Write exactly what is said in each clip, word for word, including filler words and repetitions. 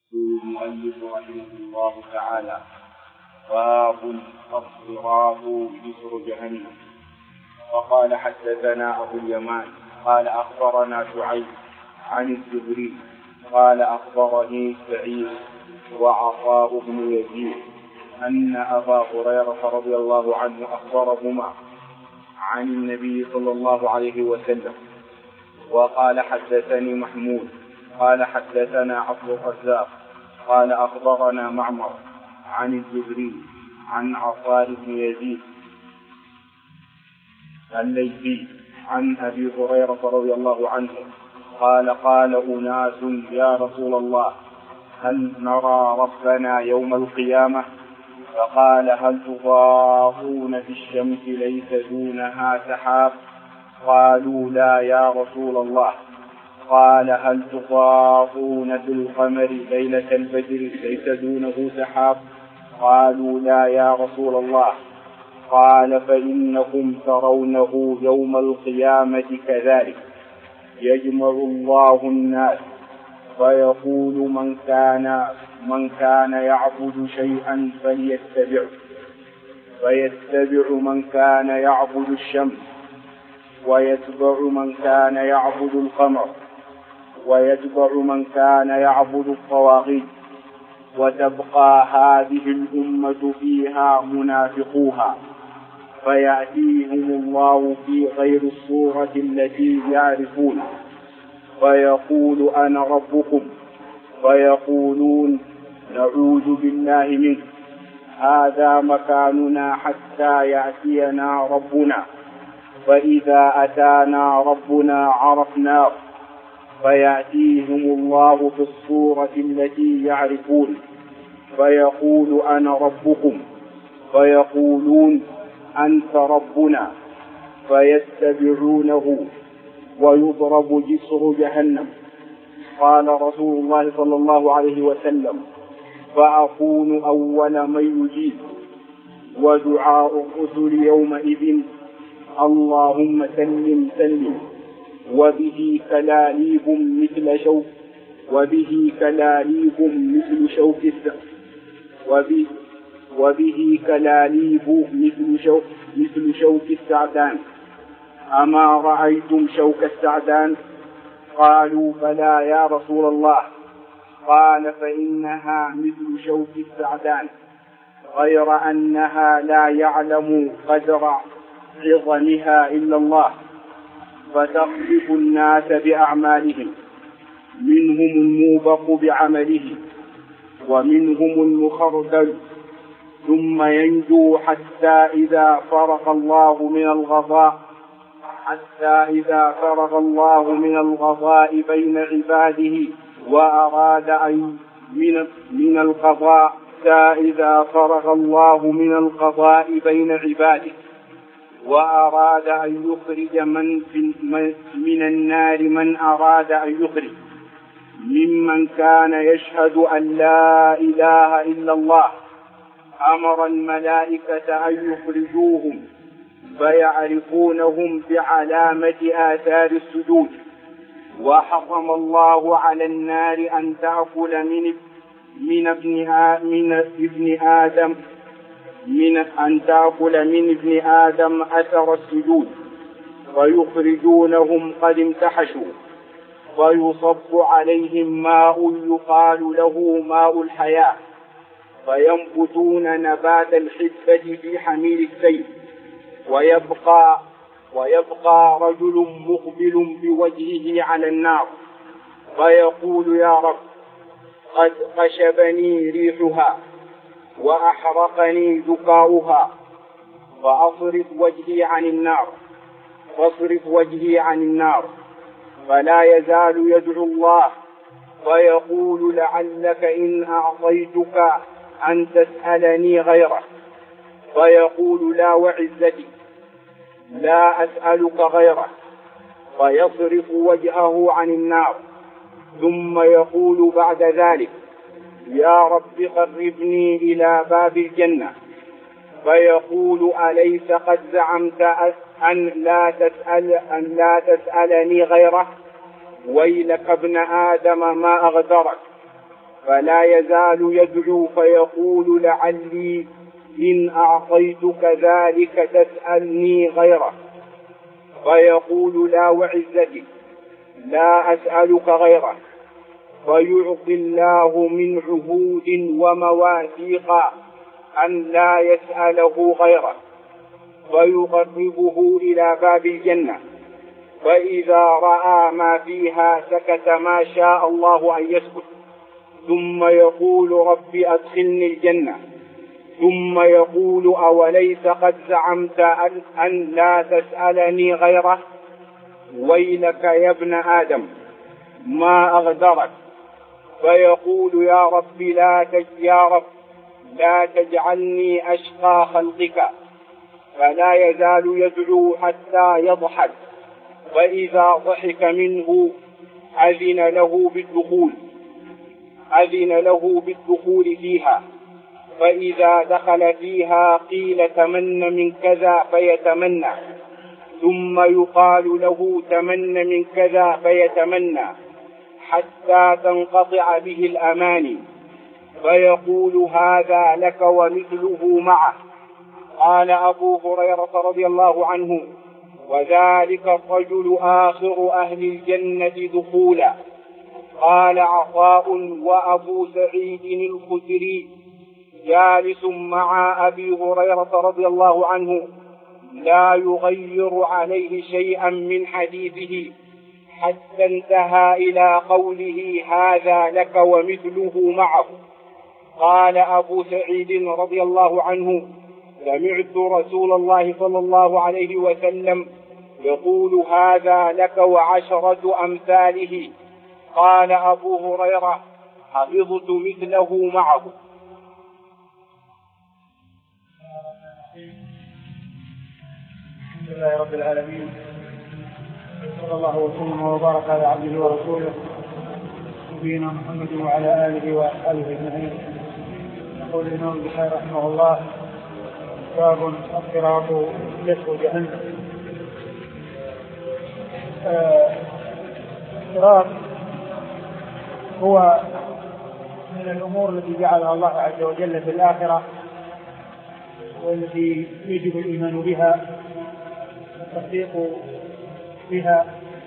يقول المؤلف رحمه الله تعالى: باب الصراط جسر جهنم. وقال حدثنا أبو اليمان قال أخبرنا شعيب عن الزهري قال أخبرني سعيد وعطاء بن يزيد أن أبا هريرة رضي الله عنه أخبرهما عن النبي صلى الله عليه وسلم. وقال حدثني محمود قال حدثنا عبد الرزاق قال أخبرنا معمر عن الزهري عن عطاء بن يزيد الليثي عن أبي هريرة رضي الله عنه قال قال أناس: يا رسول الله، هل نرى ربنا يوم القيامة؟ فقال: هل تضاءون في الشمس ليس دونها سحاب؟ قالوا: لا يا رسول الله. قال: هل تضاءون في القمر ليلة البدر ليس دونه سحاب؟ قالوا: لا يا رسول الله. قال: فإنكم ترونه يوم القيامة كذلك، يجمع الله الناس فيقول من كان من كان يعبد شيئا فليتبعه، فيتبع من كان يعبد الشمس، ويتبع من كان يعبد القمر، ويتبع من كان يعبد الطواغيت، وتبقى هذه الأمة فيها منافقوها، فيأتيهم الله في غير الصورة التي يعرفون، فيقول: أنا ربكم، فيقولون: نعوذ بالله منك، هذا مكاننا حتى يأتينا ربنا، فإذا أتانا ربنا عرفناه، فيأتيهم الله في الصورة التي يعرفون، فيقول: أنا ربكم، فيقولون: أنت ربنا، فيتبعونه، ويضرب جسر جهنم. قال رسول الله صلى الله عليه وسلم: فأكون أول من يجيب، ودعاء الرسل يومئذ: اللهم سلم سلم، وبه كلاليب مثل شوك وبه كلاليب مثل شوك وبه وبه كلاليب مثل شوك مثل شوك السعدان. أما رأيتم شوك السعدان؟ قالوا: بلى يا رسول الله. قال: فإنها مثل شوك السعدان، غير أنها لا يعلم قدر عظمها إلا الله، فتخطف الناس بأعمالهم، منهم الموبق بعمله، ومنهم المخردل، ثم ينجو حتى إذا فرغ الله من الغضاء حتى إذا فرغ الله من الغضاء بين عباده وأراد أن من من القضاء حتى إذا فرغ الله من القضاء بين عباده وأراد أن يخرج من في من النار من أراد أن يخرج ممن كان يشهد أن لا إله إلا الله، أمر الملائكة أن يخرجوهم فيعرفونهم بعلامة آثار السجود. وحرم الله على النار أن تأكل من من ابن من ابن آدم من أن تأكل من ابن آدم أثر السجود، فيخرجونهم قد امتحشوا، فيصب عليهم ماء يقال له ماء الحياة، فينبتون نبات الحبة في حميل السيف، ويبقى ويبقى رجل مقبل بوجهه على النار، فيقول: يا رب، قد قشبني ريحها وأحرقني ذكاؤها، فأصرف وجهي عن النار فاصرف وجهي عن النار. فلا يزال يدعو الله، فيقول: لعلك إن أعطيتك أن تسألني غيره، فيقول: لا وعزتي لا أسألك غيره، فيصرف وجهه عن النار. ثم يقول بعد ذلك: يا رب قربني إلى باب الجنة، فيقول: أليس قد زعمت أن لا تسأل أن لا تسألني غيره؟ ويلك ابن آدم ما أغدرك، فلا يزال يدعو فيقول لعلي إن أعطيتك ذلك تسألني غيره، فيقول لا وعزتي لا أسألك غيره، فيعطي الله من عهود ومواثيق أن لا يسأله غيره، فيقربه إلى باب الجنة، فإذا رأى ما فيها سكت ما شاء الله أن يسكت، ثم يقول رب أدخلني الجنة، ثم يقول أوليس قد زعمت أن, أن لا تسألني غيره؟ ويلك يا ابن آدم ما أغدرك. فيقول يا رب لا تج يا رب لا تجعلني أشقى خلقك، فلا يزال يدعو حتى يضحك، فإذا ضحك منه أذن له بالدخول أذن له بالدخول فيها، فإذا دخل فيها قيل تمن من كذا فيتمنى، ثم يقال له تمن من كذا فيتمنى، حتى تنقطع به الأماني، فيقول هذا لك ومثله معه. قال أبو هريرة رضي الله عنه: وذلك الرجل آخر أهل الجنة دخولا. قال عطاء: وأبو سعيد الخدري جالس مع أبي هريرة رضي الله عنه لا يغير عليه شيئا من حديثه، حتى انتهى إلى قوله هذا لك ومثله معه. قال أبو سعيد رضي الله عنه: سمعت رسول الله صلى الله عليه وسلم يقول هذا لك وعشرة أمثاله. قال أبو هريرة: حفظت مثله معه. الحمد لله رب العالمين، صلى الله وسلم وبارك على عبده ورسوله نبينا محمد وعلى آله وأصحابه أجمعين. يقول الإمام البخاري رحمه الله: باب الصراط يسوى جهنم. الصراط هو من الأمور التي جعلها الله عز وجل في الآخرة، والتي يجب الإيمان بها والتصديق بها،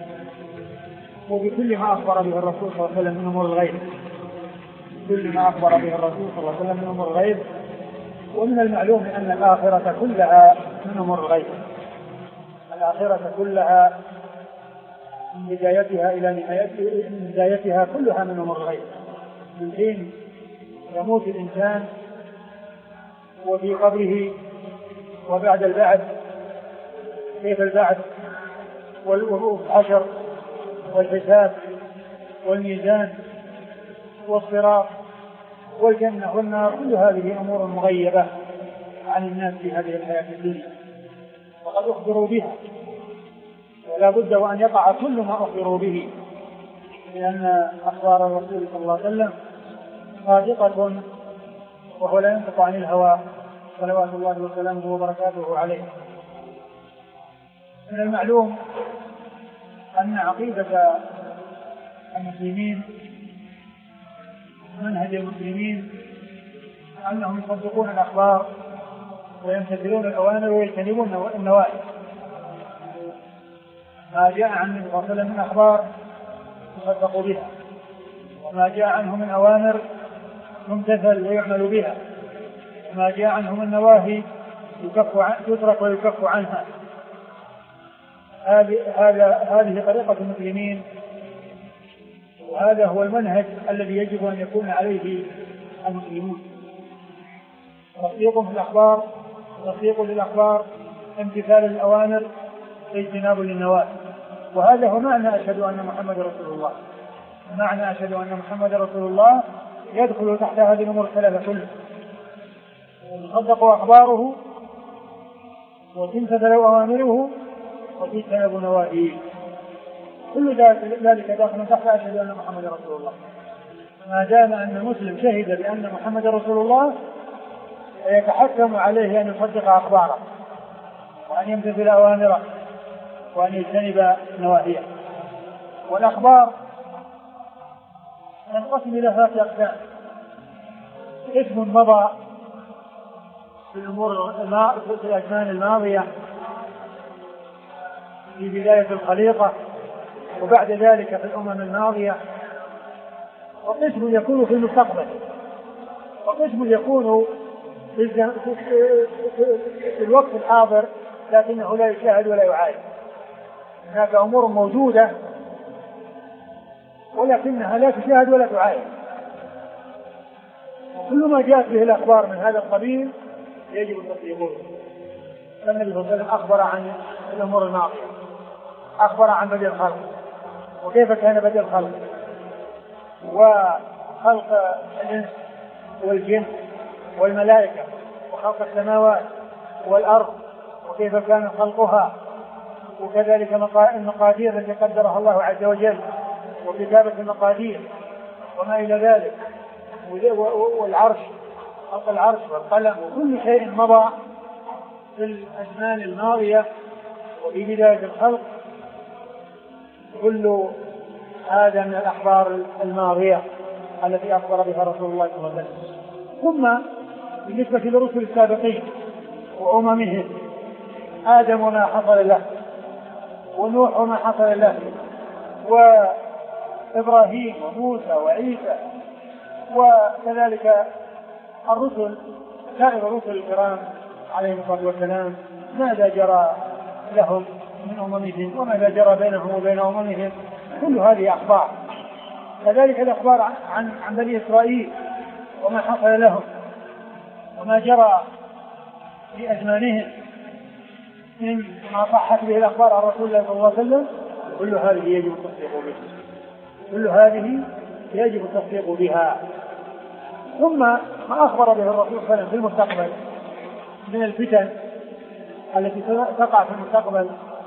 وبكل ما أخبر به الرسول صلى الله عليه وسلم من أمور الغيب، كل ما أخبر به الرسول صلى الله عليه وسلم من أمور الغيب. ومن المعلوم أن الآخرة كلها من أمور الغيب، الآخرة كلها من بدايتها إلى نهايتها، من بدايتها كلها من أمور الغيب، من حين يموت الإنسان وفي قبره وبعد البعث، كيف البعث والحشر والحساب والميزان والصراط والجنة والنار، كل هذه أمور مغيبة عن الناس في هذه الحياة الدنيا، وقد أخبروا بها، ولا بد وأن يقع كل ما أخبروا به، لأن أخبار الرسول صلى الله عليه وسلم صادقة، وهو لا ينطق عن الهوى صلوات الله وسلامه وبركاته عليه. من المعلوم أن عقيدة المسلمين منهج المسلمين أنهم يصدقون الأخبار ويمتثلون الأوامر ويجتنبون النواهي. ما جاء عن النبي صلى الله عليه وسلم من أخبار يصدقوا بها، وما جاء عنه من أوامر يمتثل ويعمل بها، وما جاء عنه من نواهي يترك ويكف عنها. هذه طريقة المسلمين، وهذا هو المنهج الذي يجب أن يكون عليه المسلمون. تصديق في الأخبار، تصديق للأخبار، امتثال الأوامر، اجتناب للنواهي. وهذا هو معنى أشهد أن محمد رسول الله. معنى أشهد أن محمد رسول الله يدخل تحت هذه الأمور الثلاثة كلها: يصدق أخباره، وتمتثل أوامره، وتجتنب نواهيه. كل ذلك داخل تحت أشهد أن محمد رسول الله. ما دام أن المسلم شهد بأن محمد رسول الله يتحكم عليه أن يصدق أخباره، وأن يمتثل أوامره، وأن يجتنب نواهيه. والأخبار ينقسم إلى ثلاثة أقسام. قسم مضى في الأمور في الأزمان الماضية في بداية الخليقة وبعد ذلك في الأمم الماضية، وقسم يكون في المستقبل، وقسم يكون في الوقت الحاضر لكنه لا يشاهد ولا يعاين. هناك أمور موجودة ولكنها لا تشاهد ولا تعاين. كل ما جاءت به الأخبار من هذا القبيل يجب التصديق به. النبي صلى الله عليه وسلم أخبر عن الأمور الماضية، أخبر عن بدء الخلق وكيف كان بدء الخلق وخلق الإنس والجن والملائكة وخلق السماوات والأرض وكيف كان خلقها، وكذلك المقادير التي قدرها الله عز وجل وكتابة المقادير وما إلى ذلك، والعرش خلق العرش والقلم وكل شيء مضى في الأزمان الماضية وفي بداية الخلق. كل هذا من الأخبار الماضية التي أخبر بها رسول الله صلى الله عليه وسلم. ثم بالنسبة للرسل السابقين وأممهم، آدم وما حصل له، ونوح وما حصل له، وإبراهيم وموسى وعيسى، وكذلك الرسل سائر الرسل الكرام عليهم الصلاة والسلام، ماذا جرى لهم من أممهم وماذا جرى بينهم وبين أممهم، كل هذه أخبار. كذلك الأخبار عن عن بني إسرائيل وما حصل لهم وما جرى في أزمانهم من ما صحت به الأخبار عن رسول الله صلى الله عليه وسلم، كل هذه يجب التصديق بها، كل هذه يجب التصديق بها. ثم ما أخبر به الرسول صلى الله عليه وسلم في المستقبل من الفتن التي تقع في المستقبل،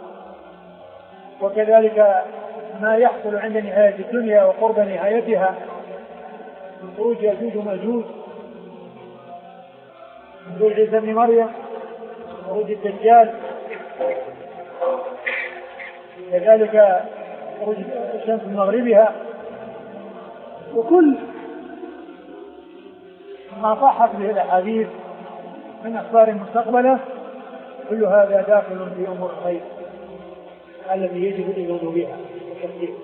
وكذلك ما يحصل عند نهاية الدنيا وقرب نهايتها من خروج يأجوج ومأجوج، نزول عيسى ابن مريم، خروج الدجال، كذلك خروج الشمس من مغربها، وكل ما صحت به الأحاديث من أخبار مستقبلة، كل هذا داخل في أمور الخير التي يجب الإيمان بها والتصديق.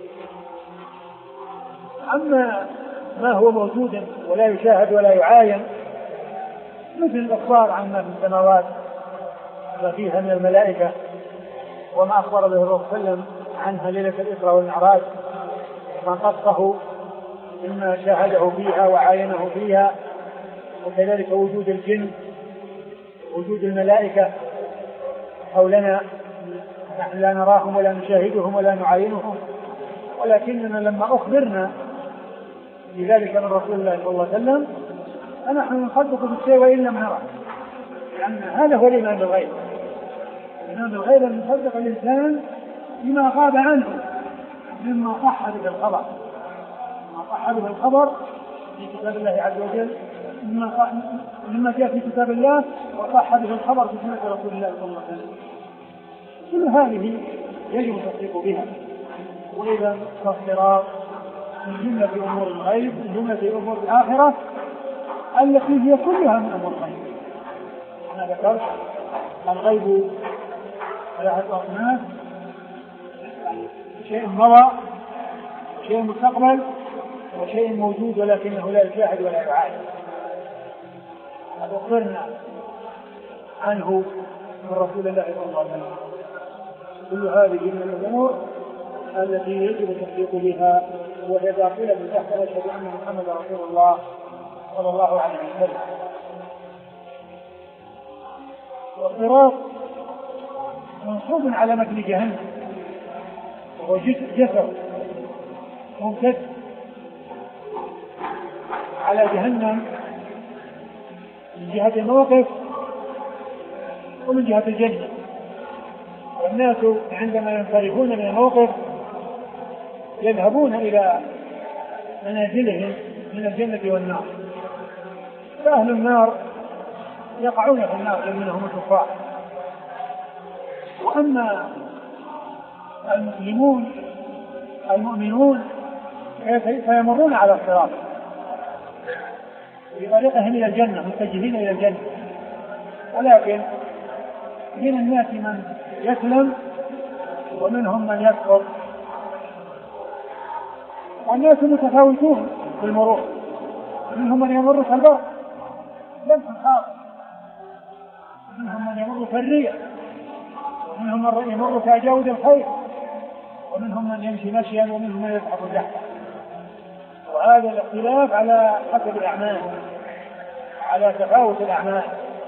أما ما هو موجود ولا يشاهد ولا يعاين مثل الأخبار عن ما في السماوات ما فيها من الملائكة وما أخبر به الرسول صلى الله عليه وسلم عنها ليلة الإسراء والمعراج، ما قصه مما شاهده فيها وعاينه فيها، وكذلك وجود الجن، وجود الملائكة حولنا، نحن لا نراهم ولا نشاهدهم ولا نعاينهم، ولكننا لما أخبرنا بذلك من رسول الله صلى الله عليه وسلم فنحن نصدق بالشيء وإن لم نره، لأن هذا هو الإيمان بالغيب. الإيمان بالغيب أن يصدق الإنسان بما غاب عنه مما صح به الخبر، ما صح به الخبر في كتاب الله عز وجل، مما جاء في كتاب الله وصح به الخبر في سنة رسول الله صلى الله عليه وسلم. كل هذه يجب التصديق بها. وإذا فالصراط من جملة أمور الغيب، من جملة أمور الآخرة التي هي كلها من أمور الغيب. أنا ذكرت الغيب ثلاثة أصناف: شيء مضى، شيء مستقبل، وشيء موجود ولكنه لا يشاهد ولا يعاين. أخبرنا عنه من رسول الله صلى الله عليه وسلم. كل هذه من الأمور التي يجب التصديق بها، وهي داخلة من تحت أشهد أن محمد رسول الله صلى الله عليه وسلم. والصراط منصوب على متن جهنم، وهو جسر ممتد على جهنم من جهة الموقف ومن جهة الجنة. والناس عندما ينصرفون من الموقف يذهبون إلى منازلهم من الجنة والنار، فأهل النار يقعون في النار الذين هم الكفار. وأما المسلمون المؤمنون فيمرون على الصراط في طريقهم إلى الجنة متجهين إلى الجنة. ولكن من الناس من يسلم ومنهم من يسقط، والناس متفاوتون في المرور، منهم من يمر كالبرق لمح خاطئ، ومنهم من يمر كالريح، ومنهم من يمر كجود الخير، ومنهم من يمشي مشيا، ومنهم من يضحك ضحكا. وهذا الاختلاف على حسب الأعمال، على تفاوت الأعمال،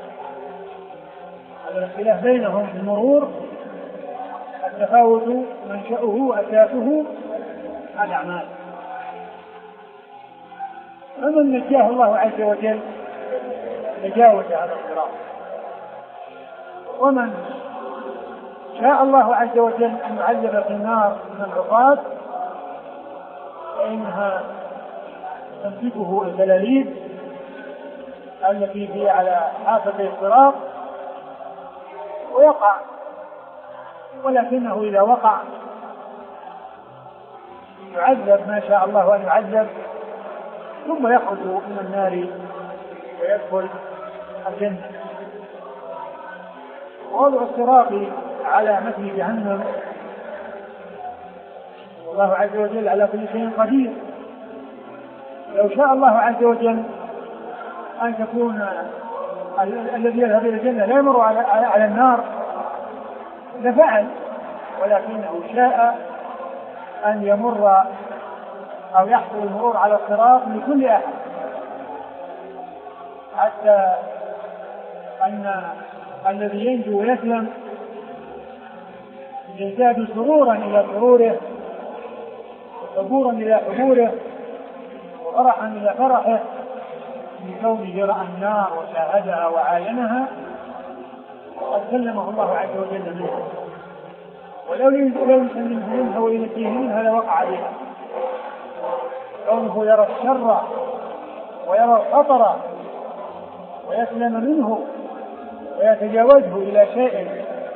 هذا الاختلاف بينهم في المرور التفاوت منشأه وأساسه الأعمال. فمن نجاه الله عز وجل تجاوز هذا الصراط، ومن شاء الله عز وجل أن يعذب في النار من العصاة فإنها تمسكه البلاليد التي هي على حافة الصراط ويقع، ولكنه إذا وقع يعذب ما شاء الله أن يعذب، ثم يخرج من النار ويدخل الجنة. ووضع الصراط على مثل جهنم، والله عز وجل على كل شيء قدير. لو شاء الله عز وجل أن تكون الذي يذهب إلى الجنة لا يمر على, على النار لفعل، ولكنه شاء أن يمر أو يحصل المرور على الصراط لكل أحد، حتى أن الذي ينجو ويسلم يزداد سرورا إلى سروره، وصبورا إلى حبوره، وفرحا إلى فرحه لكونه رأى النار وشاهدها وعاينها وقد سلمه الله عز وجل منها. ولو لم يسلمه منها وينجيه منها لوقع بها. كونه يرى الشر ويرى الخطر ويسلم منه ويتجاوزه إلى شيء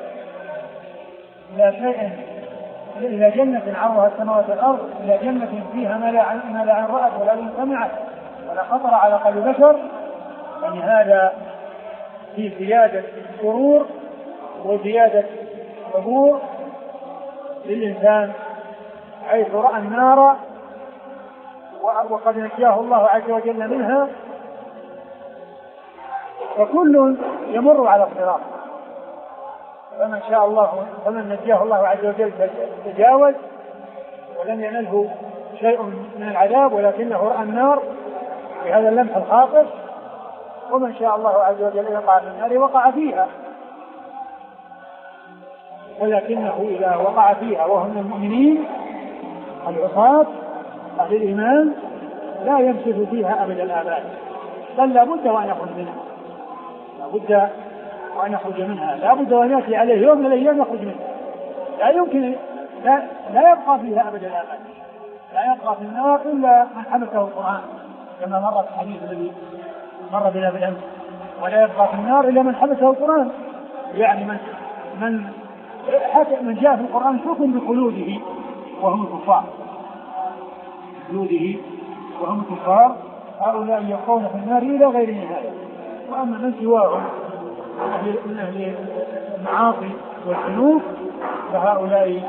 إلى شيء إلى جنة عرضها السماوات والأرض، إلى جنة فيها ما لا عين رأت ولا عين سمعت ولا خطر على قلب بشر، يعني هذا في زيادة سرور وزيادة صبور للإنسان، حيث رأى النار وقد نجاه الله عز وجل منها. فكل يمر على الصراط، فمن شاء الله فمن نجاه الله عز وجل تجاوز ولم ينله شيء من العذاب، ولكنه رأى النار بهذا اللمح الخاطف. ومن شاء الله عز وجل يقع في النار وقع فيها، ولكنه إذا وقع فيها وهم المؤمنين العصاة أهل الإيمان لا يمسك فيها أبد الآباد، بل لا بد وأن يخرج منها، لا بد وأن يخرج منها، لا بد وأن يأتي عليه يوم من الأيام يخرج منها. لا يمكن لا, لا يبقى فيها أبد الآباد، لا يبقى في النار إلا من حمسه القرآن كما مر في الحديث الذي مر بنا بالأمس، ولا يبقى في النار إلا من حمسه القرآن، يعني من من من جاء في القرآن حكم بخلوده وهم الكفار، خلوده وهم الكفار هؤلاء يبقون في النار إلى غير نهاية. وأما من سواهم من أهل المعاصي والذنوب فهؤلاء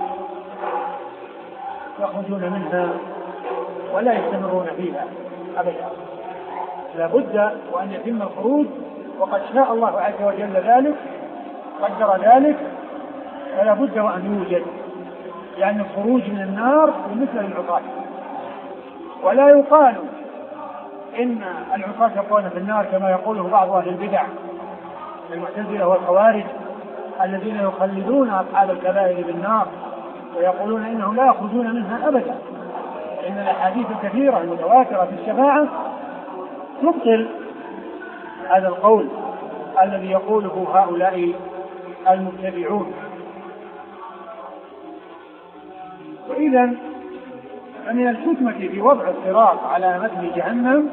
يخرجون منها ولا يستمرون فيها أبدا. لا بد وأن يتم الخروج، وقد شاء الله عز وجل ذلك، قدر ذلك، فلا بد وأن يوجد، يعني الخروج من النار مثل العصاة. ولا يقال إن العصاة يبقون في النار كما يقوله بعض أهل البدع المعتزلة والخوارج الذين يخلدون أصحاب الكبائر بالنار ويقولون إنهم لا يخرجون منها أبدا، إن الأحاديث الكثيرة المتواترة في الشفاعة تبطل هذا القول الذي يقوله هؤلاء المتبعون. وإذا فمن الحكمة في وضع الصراط على متن جهنم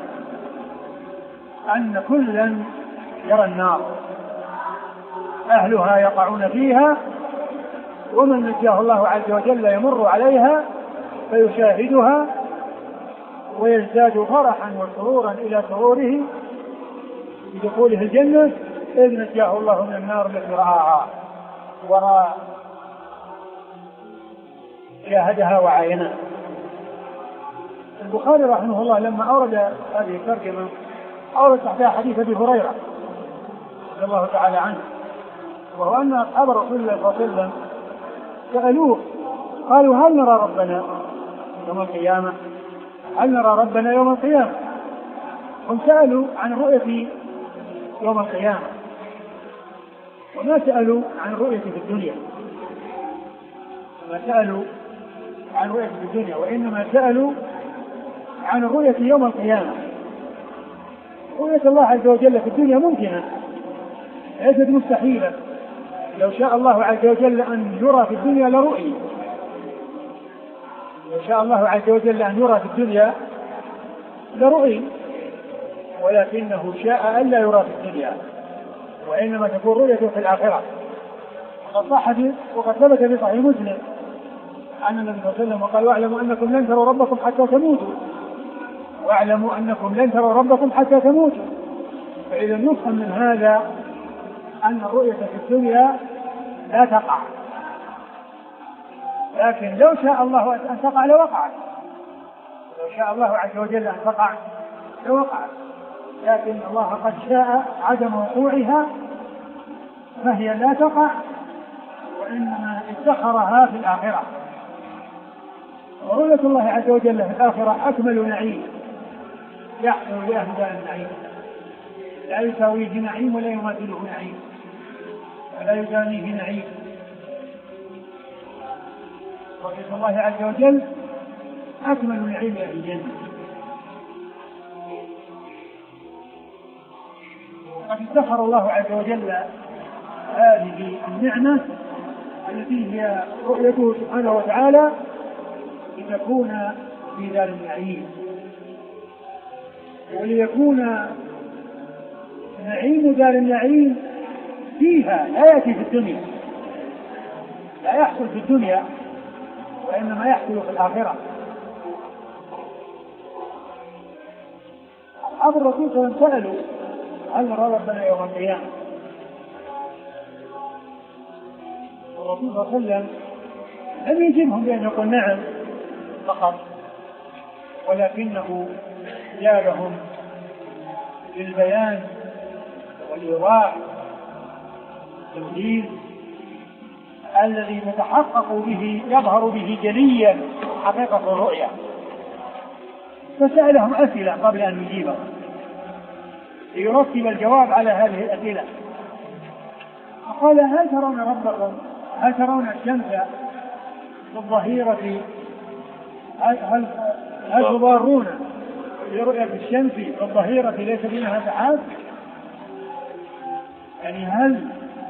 أن كلا يرى النار، أهلها يقعون فيها، ومن نجاه الله عز وجل يمر عليها فيشاهدها ويزداد فرحا وسرورا إلى سروره بدخوله الجنة إذ نجاه الله من النار التي رآها ورأى شاهدها وعاينها. البخاري رحمه الله لما أورد هذه الترجمة أورد تحتها حديث أبي هريرة رضي الله تعالى عنه، وهو أن أصحاب رسول الله صلى الله عليه وسلم سألوه قالوا هل نرى ربنا يوم القيامة؟ هل نرى ربنا يوم القيامة؟ هم سألوا عن الرؤية يوم القيامة وما سألوا عن الرؤية في الدنيا، ما سألوا عن الرؤية في الدنيا وإنما سألوا عن الرؤية يوم القيامة. رؤية الله عز وجل في الدنيا ممكنة ليست مستحيلة، لو شاء الله عز وجل أن يرى في الدنيا لرؤي، لو شاء الله عز وجل أن يرى في الدنيا لرؤي، ولكنه شاء ألا يرى في الدنيا وإنما تكون رؤيته في الآخرة. وقد صح وقد ثبت في صحيح مسلم أن النبي صلى الله عليه وسلم قال واعلموا أنكم لن تروا ربكم حتى تموتوا، واعلموا أنكم لن تروا ربكم حتى تموتوا. فإذا نفهم من هذا أن الرؤية في الدنيا لا تقع، لكن لو شاء الله أن تقع لوقعت، لو شاء الله عز وجل أن تقع لوقعت، لكن الله قد شاء عدم وقوعها فهي لا تقع، وإنما ادخرها في الآخرة. ورؤية الله عز وجل في الآخرة أكمل نعيم يحصل لأهل دار النعيم، لا يساويه نعيم ولا يماثله نعيم ولا يدانيه نعيم. رؤية الله عز وجل أكمل نعيم أهل الجنة. قد ادخر الله عز وجل هذه النعمة التي هي رؤيته سبحانه وتعالى لتكون في دار النعيم، وليكون نعيم دار النعيم فيها لا يأتي في الدنيا، لا يحصل في الدنيا وإنما يحصل في الآخرة. أصحاب الرسول صلى الله عليه وسلم سألوا هل نرى ربنا يوم القيامة؟ الرسول صلى الله عليه وسلم لم يجبهم بأن يقول نعم فقط، ولكنه جابهم للبيان والإيضاح والتوحيد الذي يتحقق به يظهر به جليا حقيقة الرؤيا، فسألهم أسئلة قبل أن يجيبهم ليرتب الجواب على هذه الأسئلة. فقال هل ترون ربكم؟ هل ترون الشمس في الظهيرة؟ هل هل, هل تضارون برؤية الشمس في الظهيرة ليس بينها سحاب؟ يعني هل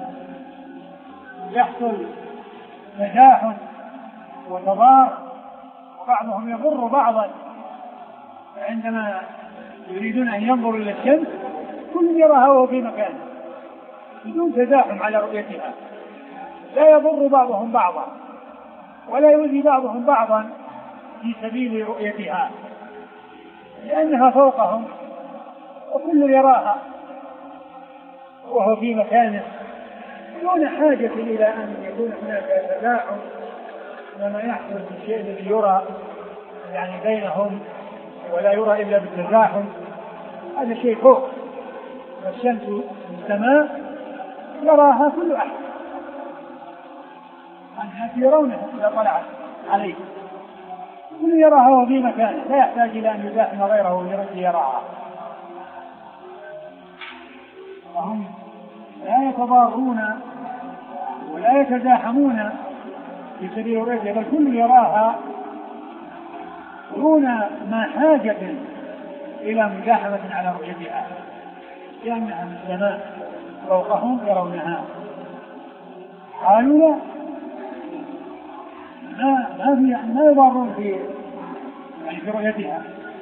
يحصل تزاحم وتضار وبعضهم يضر بعضا عندما يريدون أن ينظروا إلى الشمس كل يراها وهو في مكانه بدون تزاحم على رؤيتها، لا يضر بعضهم بعضا ولا يؤذي بعضهم بعضا في سبيل رؤيتها، لأنها فوقهم وكل يراها وهو في مكانه دون حاجة إلى أن يكون هناك تزاحم وما يحصل في الشيء الذي يرى يعني بينهم ولا يرى إلا بالتزاحم. هذا شيء فوق، والشمس في السماء يراها كل أحد أنها يرونها إذا طلعت عليه، كل يراها وهو في مكانه لا يحتاج إلى أن يزاحم غيره ليراها. وهم لا يتضارون ولا يتزاحمون في سبيل الرؤية، بل كل يراها دون ما حاجة إلى مزاحمة على رؤيتها، لأنها من السماء فوقهم يرونها. قالوا لا ما في ما يضارون في يعني في رؤيتها،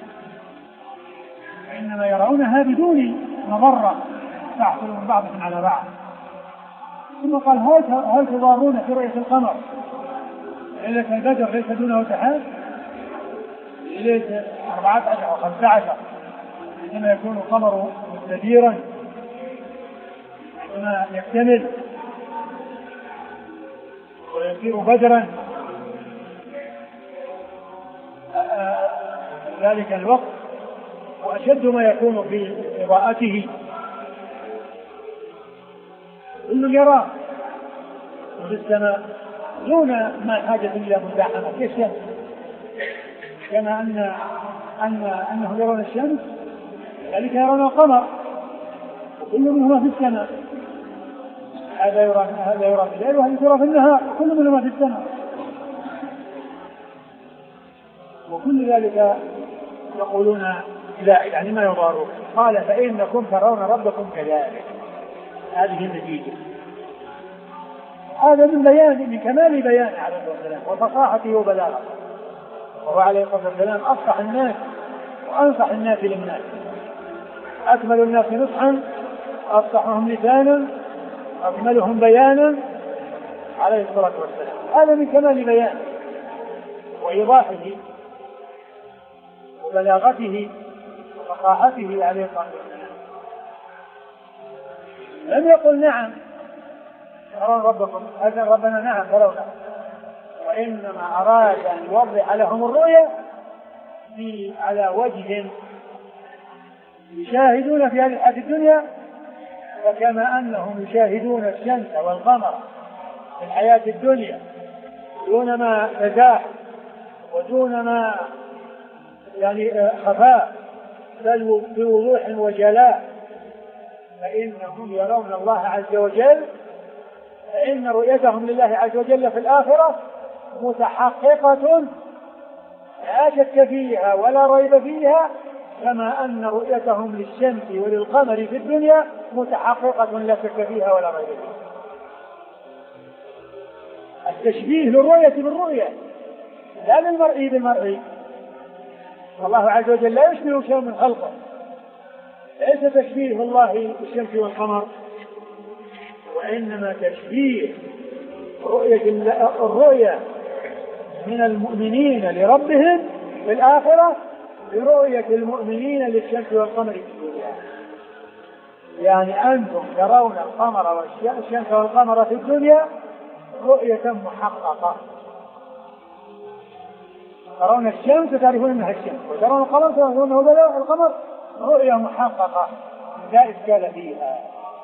وإنما يرونها بدون مضرة تحصل من بعضهم على بعض. ثم قال هل تضارون في رؤية القمر؟ ليلة البدر ليس دونه سحاب، ليلة أربعة عشر أو خمسة عشر حينما يكون القمر مستديرا حينما يكتمل ويصير بدرا ذلك الوقت، وأشد ما يكون في إضاءته كل يرى في السماء دون ما حاجة إلى مزاحمة كالشمس، كما أن أن أنهم يرون الشمس ذلك يرون القمر وكل منهما في السماء، هذا يرى هذا يرى في الليل وهذا يرى في النهار وكل منهما في السماء، وكل ذلك يقولون لا يعني ما يضارون. قال فإنكم ترون ربكم كذلك، هذه النتيجة. هذا من بيان من كمال بيان عليه الصلاة والسلام وفصاحته وبلاغته، وهو عليه الصلاة والسلام أفصح الناس وأنصح الناس للناس، أكمل الناس نصحا أفصحهم لسانا أكملهم بيانا عليه الصلاة والسلام. هذا من كمال بيانه وإيضاحه وبلاغته وفصاحته عليه الصلاة والسلام. لم يقل نعم ترون ربكم هذا ربنا نعم ترونه، وإنما أراد أن يوضح لهم الرؤيا على وجه يشاهدون في هذه الحياة الدنيا، وكما أنهم يشاهدون الشمس والقمر في الحياة الدنيا دون ما تزاحم ودون ما يعني خفاء بل بوضوح وجلاء، فإنهم يرون الله عز وجل، فإن رؤيتهم لله عز وجل في الآخرة متحققة لا شك فيها ولا ريب فيها، كما أن رؤيتهم للشمس وللقمر في الدنيا متحققة لا شك فيها ولا ريب فيها. التشبيه للرؤية بالرؤية لا للمرئي بالمرئي، والله عز وجل لا يشبه شيء من خلقه، ليس تشبيه الله بالشمس والقمر، وإنما تشبيه رؤية الرؤيا من المؤمنين لربهم في الآخرة برؤية المؤمنين للشمس والقمر في الدنيا. يعني أنتم ترون القمر والشمس والقمر في الدنيا رؤية محققة، ترون الشمس تعرفون أنها الشمس، وترون القمر تعرفون أنه القمر، رؤية محققة لا إشكال فيها.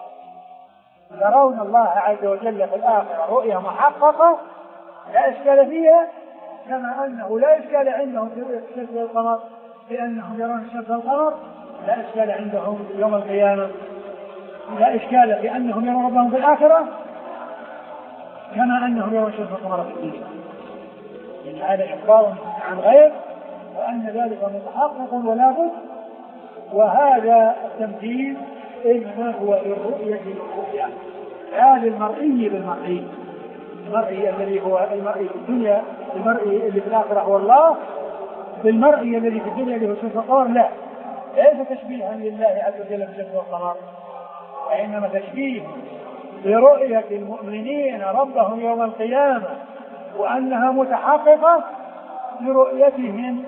يرون الله عز وجل في الآخرة رؤية محققة لا إشكال فيها، كما أنه لا إشكال عندهم في رؤية الشمس والقمر لأنهم يرون الشمس والقمر، لا إشكال عندهم يوم القيامة، لا إشكال في أنهم يرون ربهم في الآخرة كما أنهم يرون الشمس والقمر في الدنيا. إن هذا إخبار عن غير، وأن ذلك متحقق ولا بد، وهذا التمثيل إنما هو للرؤية للرؤية، لا للمرئي بالمرئي. المرئي الذي هو المرئي في الدنيا، المرئي اللي في الآخرة هو الله، بالمرئي الذي في الدنيا اللي هو الشمس والقمر لا، ليس تشبيها لله عز وجل بالشمس والقمر، وإنما تشبيه برؤية المؤمنين ربهم يوم القيامة، وأنها متحققة برؤيتهم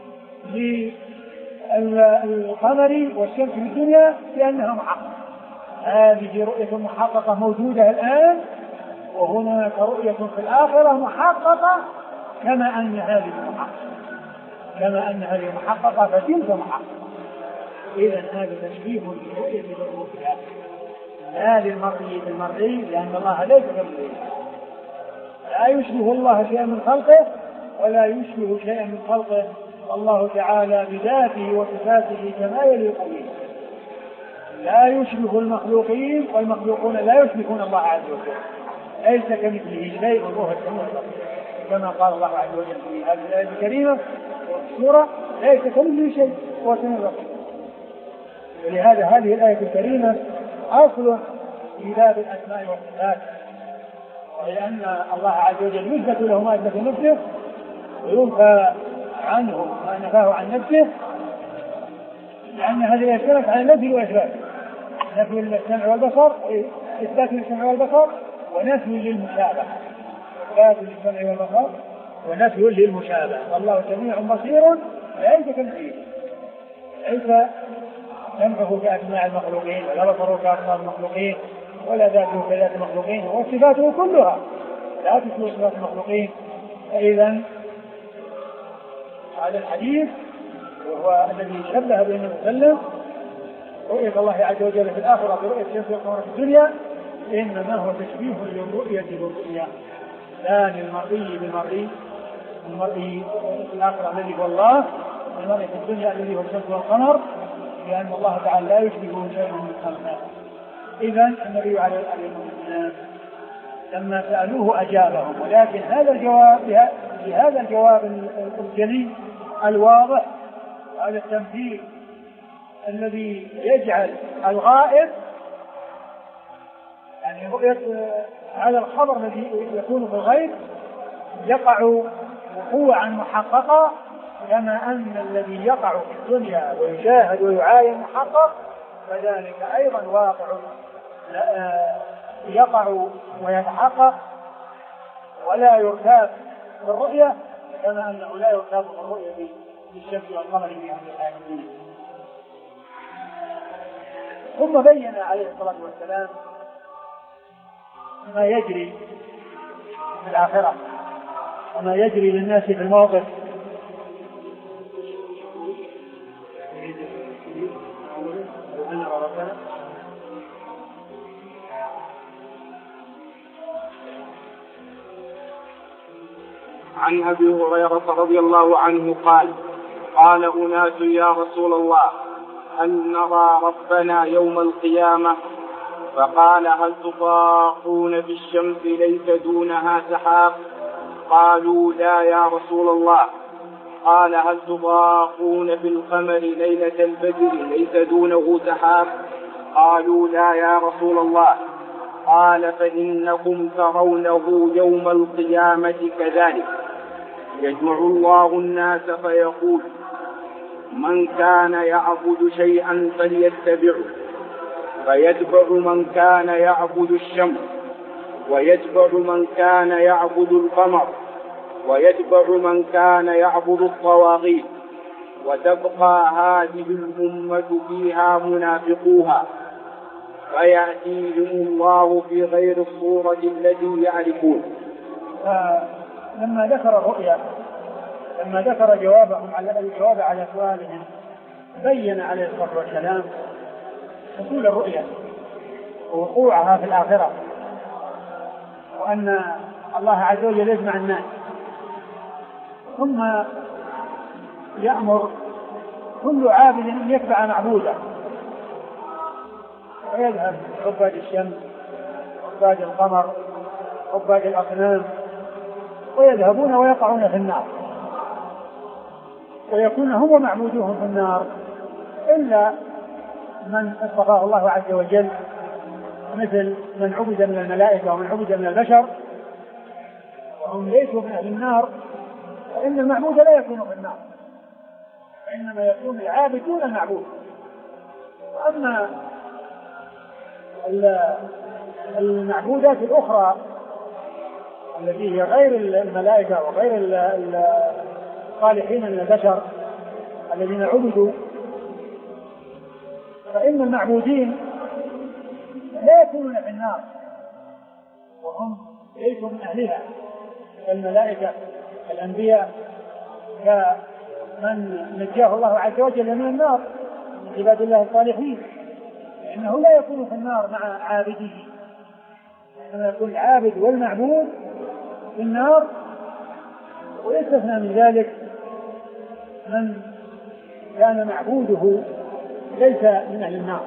للقمر والشمس في الدنيا لأنها محققة. هذه رؤية محققة موجودة الآن، وهناك رؤية في الآخرة محققة كما أن هذه محققة، كما أن هذه محققة فتلك محققة. إذن هذا تشبيه للرؤية بالرؤية لا للمرئي بالمرئي، لأن الله ليس كمثله، لا يشبه الله شيئا من خلقه ولا يشبه شيئا من خلقه، الله تعالى بذاته وصفاته كما يليق به، لا يشبه المخلوقين والمخلوقون لا يشبهون الله عز وجل، ليس كمثله شيء وهو السميع البصير، كما قال الله عز وجل في هذه الآية الكريمة والسورة ليس كمثله شيء وهو السميع البصير. ولهذا هذه الآية الكريمة أصل في باب الأسماء والصفات، لأن الله عز وجل يثبت له ما أثبت نفسه وينفى عنه ما نفاه عن نفسه، لأن هذه الأشياء على النفي والإثبات، نفي للسمع والبصر، إثبات للسمع والبصر، ونفي للمشابهة، إثبات للسمع والبصر ونفي للمشابهة. والله سميع بصير ليس كالميت، ليس سمعه كأسماع المخلوقين ولا بصره كأبصار المخلوقين ولا ذاته كذات المخلوقين وصفاته كلها لا تشبه صفات المخلوقين. فإذا هذا الحديث وهو الذي شبه به النبي صلى الله عليه وسلم رؤية الله عز وجل في الآخرة برؤية الشمس والقمر في الدنيا إنما هو تشبيه للرؤية بالرؤيا لا للمرئي بالمرئي، المرئي في الآخرة الذي هو الله، المرئي في الدنيا الذي هو الشمس والقمر، لأن الله تعالى لا يشبهه شيء من خلقه. إذن النبي عليه الصلاة والسلام لما سألوه أجابهم، ولكن هذا الجواب بهذا الجواب الجلي الواضح، هذا التمثيل الذي يجعل الغائب يعني رؤية هذا الخبر الذي يكون في الغيب يقع وقوعا محققا، كما أن الذي يقع في الدنيا ويشاهد ويعاين محقق فذلك أيضا واقع يقع ويتحقق ولا يرتاب بالرؤية، كما أنه لا يرتاب بالرؤية بالشمس والقمر في هذه الحالة. ثم بين عليه الصلاة والسلام ما يجري في الآخرة وما يجري للناس في الموقف. عن أبي هريرة رضي الله عنه قال قال أناس يا رسول الله أن نرى ربنا يوم القيامة؟ فقال هل تضاءون في الشمس ليس دونها سحاب؟ قالوا لا يا رسول الله. قال هل تضاءون في القمر ليلة البدر ليس دونه سحاب؟ قالوا لا يا رسول الله. قال فإنكم ترونه يوم القيامة كذلك يجمع الله الناس فيقول من كان يعبد شيئا فليتبعه، فيتبع من كان يعبد الشمس، ويتبع من كان يعبد القمر، ويتبع من كان يعبد الطواغيت، وتبقى هذه الأمة فيها منافقوها فيأتيهم الله في غير الصورة التي يعرفون. لما ذكر الرؤيا لما ذكر جوابهم على الجواب على سؤالهم بين عليه الصلاة والسلام حصول الرؤيا ووقوعها في الآخرة، وأن الله عز وجل يجمع الناس ثم يأمر كل عابد أن يتبع معبوده ويذهب عباد الشمس عباد القمر عباد الأصنام ويذهبون ويقعون في النار ويكون هم معبودوهم في النار إلا من اصطفاه الله عز وجل، مثل من عبد من الملائكة ومن عبد من البشر وهم ليسوا من أهل النار، فإن المعبود لا يكون في النار، وإنما يكون العابد دون المعبود. وأما المعبودات الأخرى التي هي غير الملائكة وغير الصالحين من البشر الذين عبدوا، فإن المعبودين لا يكونون في النار وهم ليسوا من أهلها، الملائكة الأنبياء كمن نجاه الله عز وجل من النار من عباد الله الصالحين، لأنه لا يكون في النار مع عابده، إنما يكون العابد والمعبود في النار، ويستثنى من ذلك من كان معبوده ليس من أهل النار.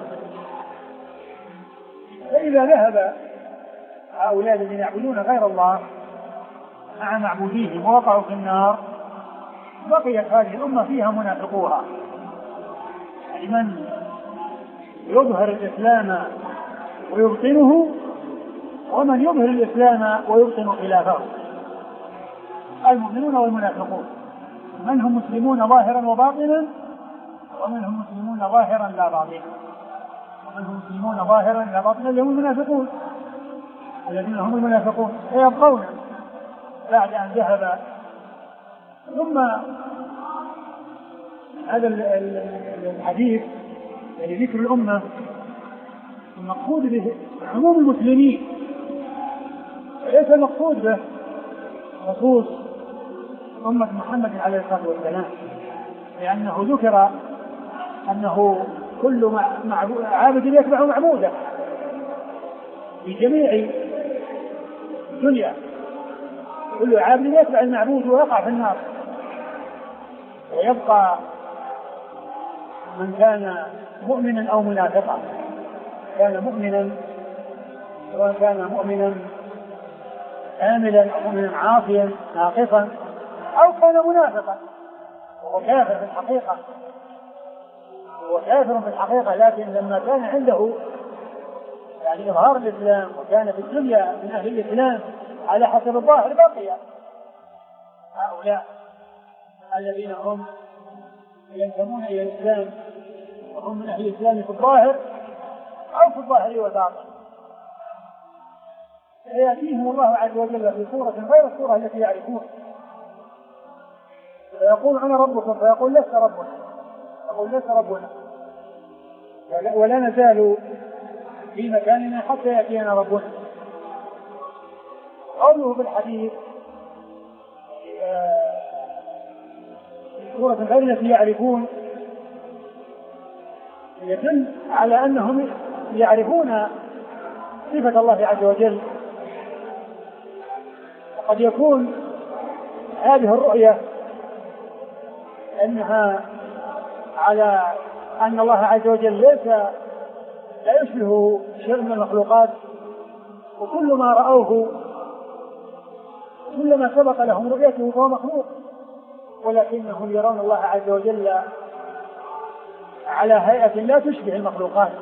فإذا ذهب هؤلاء الذين يعبدون غير الله مع معبوديهم ووقعوا في النار بقيت هذه الأمة فيها منافقوها، يعني من يظهر الإسلام ويبطنه ومن يظهر الإسلام ويبطن خلافه، المؤمنون والمنافقون، من هم مسلمون ظاهرا وباطنا ومن هم مسلمون ظاهرا لا باطنا، ومن هم مسلمون ظاهرا لا باطنا اللي هم المنافقون الذين هم المنافقون هذا الحديث يعني ذكر الأمة المقصود به عموم المسلمين، وليس المقصود به خصوص أمة محمد عليه الصلاة والسلام، لأنه ذكر أنه كل عابد يتبع معبوده في جميع الدنيا، كل عابد يتبع المعبود ويقع في النار، ويبقى من كان مؤمنا أو منافقا، كان مؤمنا سواء كان مؤمنا كاملا أو مؤمنا عاصيا ناقصا أو كان منافقا وهو كافر في الحقيقة، هو كافر في الحقيقة، لكن لما كان عنده يعني إظهار الإسلام وكان في الدنيا من أهل الإسلام على حسب الظاهر بقي. هؤلاء الذين هم ينتمون إلى الإسلام وهم من أهل الإسلام في الظاهر أو في الظاهر والباطن، فيأتيهم الله عز وجل في صورة غير الصورة التي يعرفون، فيقول أنا ربكم، فيقول لست ربنا، يقول لست ربنا، ولا نزال في مكاننا حتى يأتينا ربنا. قوله في الحديث صورة غير التي يعرفون يدل على أنهم يعرفون صفة الله عز وجل، وقد يكون هذه الرؤية أنها على أن الله عز وجل ليس لا يشبه شيء من المخلوقات، وكل ما رأوه كل ما سبق لهم رؤيته فهو مخلوق، ولكنهم يرون الله عز وجل على هيئة لا تشبه المخلوقات.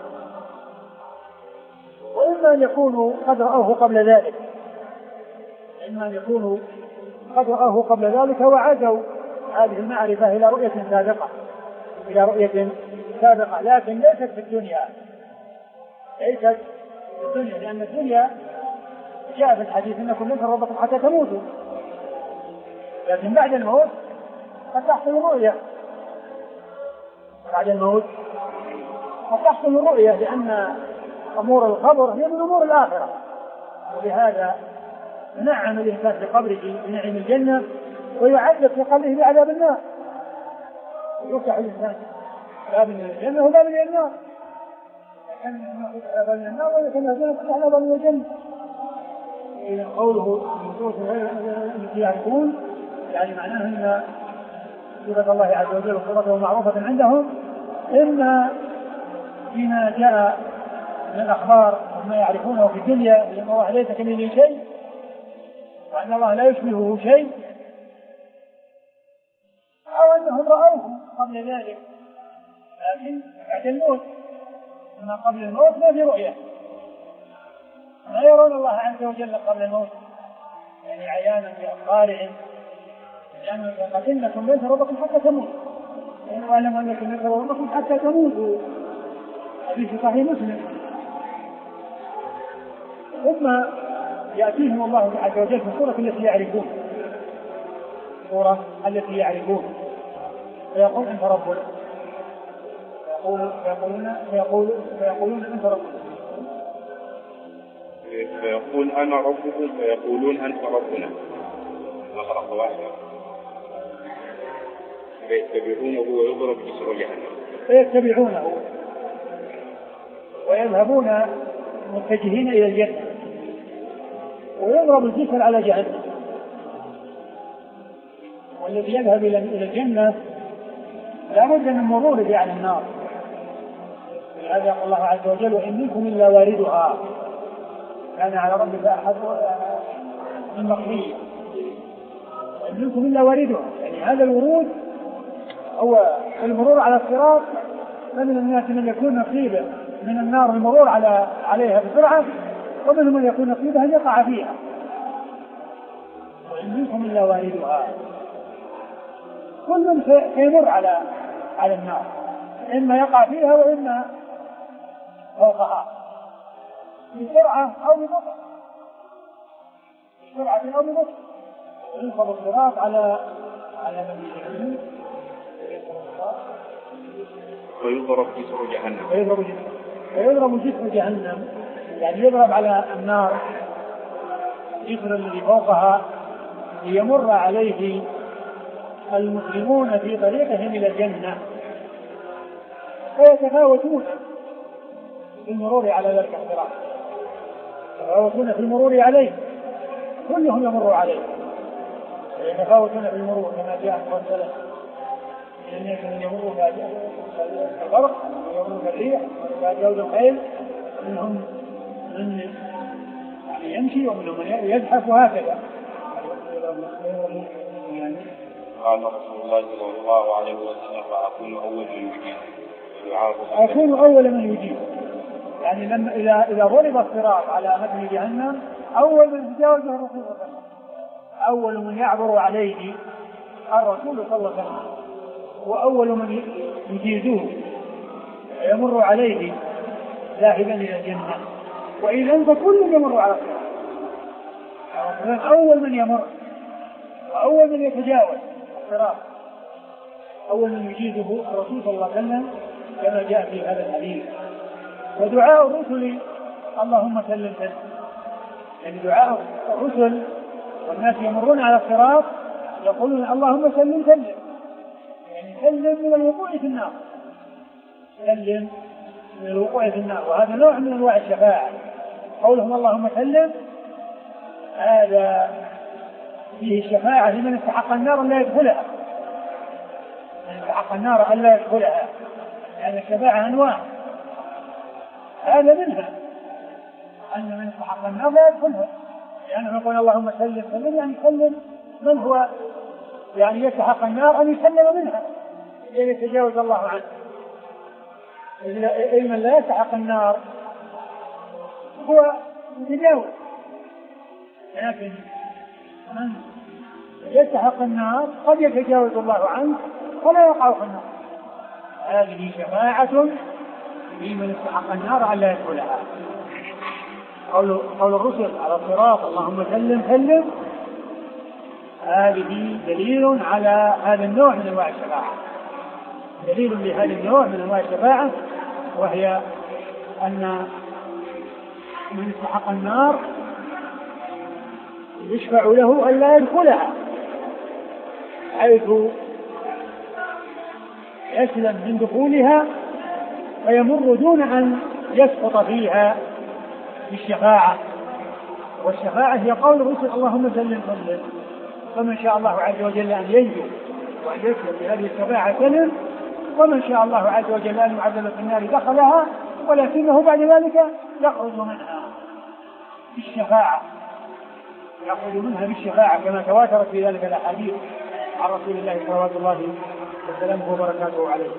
وإما أن يكونوا قد رأوه قبل ذلك، إما أن يكونوا قد رأوه قبل ذلك وعزوا هذه المعرفة إلى رؤية سابقة إلى رؤية سابقة لكن ليست في الدنيا، ليست في الدنيا، لأن الدنيا جاء في الحديث إنكم لن تروا ربكم حتى تموتوا، لكن بعد الموت قد تحصل الرؤية، بعد الموت قد تحصل الرؤية، لأن أمور القبر هي من أمور الآخرة، ولهذا نعم الإنسان في قبره بنعيم الجنة ويعذب في قبره بعذاب النار، ويفتح الإنسان باب من الجنة وباب من النار، لكن باب من النار ولكن الجنة فتح له باب من الجنة. قوله التي يعرفون يعني معناه أن صفة الله عز وجل وصفته معروفة عندهم، إما فيما جاء من الأخبار وما يعرفونه في الدنيا لأن الله ليس كمثله شيء وأن الله لا يشبهه شيء، أو أنهم رأوه قبل ذلك لكن بعد الموت، أما قبل الموت ما في رؤية، ما يرون الله عز وجل قبل الموت يعني عيانا بأخبارهم، لأنه قتلنكم ليس ربكم حتى تموت، وأعلم أنكم ليس ربكم حتى تموتوا، حديث صحيح مسلم. ثم يأتيهم الله عز وجل في الصورة التي يعرفون، الصورة التي يعرفون، فيقول أنت ربنا، فيقولون فيقولون فيقولون أنت ربنا، فيقول أنا ربكم فيقولون أنت ربنا، نقرأ واحدة، فيتبعونه ويضرب جسر جهنم، فيتبعونه ويذهبون متجهين إلى الجنة ويضرب الجسر على جهنم، والذي يذهب إلى الجنة لا بد من مروره على النار، لهذا يقول الله عز وجل وإن منكم إلا واردها كان على ربك أحد من مقضيه، وإن منكم إلا واردها، يعني هذا الورود هو المرور على الصراط، فمن الناس من يكون نصيبه من النار المرور على عليها بسرعة، ومنهم من يكون نصيبه أن يقع فيها، وإن منكم إلا واردها، كل سيمر على على النار، إما يقع فيها وإما فوقها بسرعة أو ببطء، بسرعة أو ببطء، وينصب الصراط على على من يجري ويضرب جسر جهنم ويضرب جسر ويضرب جسر جهنم، يعني يضرب على النار جسر الذي فوقها ليمر عليه المسلمون في طريقهم إلى الجنة، فيتفاوتون في المرور على ذلك الصراط، يتفاوتون في المرور عليه، كلهم يمر عليه، يتفاوتون في المرور كما جاء مثلا الناس من يمروا بالبرق ويمروا بالريح ويجاوز الخيل، منهم من يمشي ومنهم من يزحف وهكذا. قال رسول الله صلى الله عليه وسلم: فأكون أول من يجيب. أكون أول من يجيب، يعني لما إذا إذا ضرب الصراط على متن جهنم أول من يتجاوزه الرسول صلى الله عليه وسلم، أول من يعبر عليه الرسول صلى الله عليه وسلم، وأول من يجيزه يمر عليه ذاهبا إلى الجنة، وإذا فكل يمر على الصراط، أول من يمر وأول من يتجاوز الصراط، أول من يجيزه الرسول صلى الله عليه وسلم كما جاء في هذا الحديث. ودعاء الرسل اللهم سلم سلم، يعني دعاء الرسل والناس يمرون على الصراط يقولون اللهم سلم سلم، يعني سلم من الوقوع في النار، سلم من الوقوع في النار، وهذا نوع من انواع الشفاعة. قولهم اللهم سلم هذا فيه الشفاعة لمن استحق النار أن لا يدخلها، من استحق النار أن لا يدخلها، لأن يعني الشفاعة أنواع، هذا منها أن من استحق النار لا يدخلها، لأنه يعني يقول اللهم سلم سلم، يعني سلم من هو يعني يستحق النار أن يسلم منها يعني يتجاوز الله عنه، أي من لا يستحق النار هو يتجاوز، لكن من يستحق النار قد يتجاوز الله عنه ولا يقع في النار. هذه شفاعة لمن استحق النار أن لا يدخلها. قول قول الرسل على الصراط اللهم سلم سلم، هذه دليل على هذا النوع من انواع الشفاعة، دليل لهذا النوع من انواع الشفاعة، وهي ان من استحق النار يشفع له أن لا يدخلها، حيث يسلم من دخولها فيمر دون أن يسقط فيها بالشفاعة. والشفاعة هي قول الرسل اللهم سلم سلم، فمن شاء الله عز وجل أن ينجو وأن يسلم بهذه الشفاعة سلم، ومن شاء الله عز وجل أن يعذب في النار دخلها، ولكنه بعد ذلك يخرج منها بالشفاعة، يخرج منها بالشفاعة كما تواترت في ذلك الأحاديث عن رسول الله صلى الله عليه وسلم وبركاته عليه.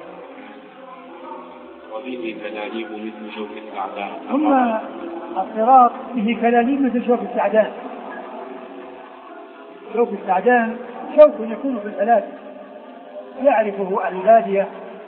وبه كلاليب مثل شوك السعدان. ثم الصراط به كلاليب مثل شوك السعدان. شوك السعدان شوك يكون في الفلاة يعرفه أهل البادية،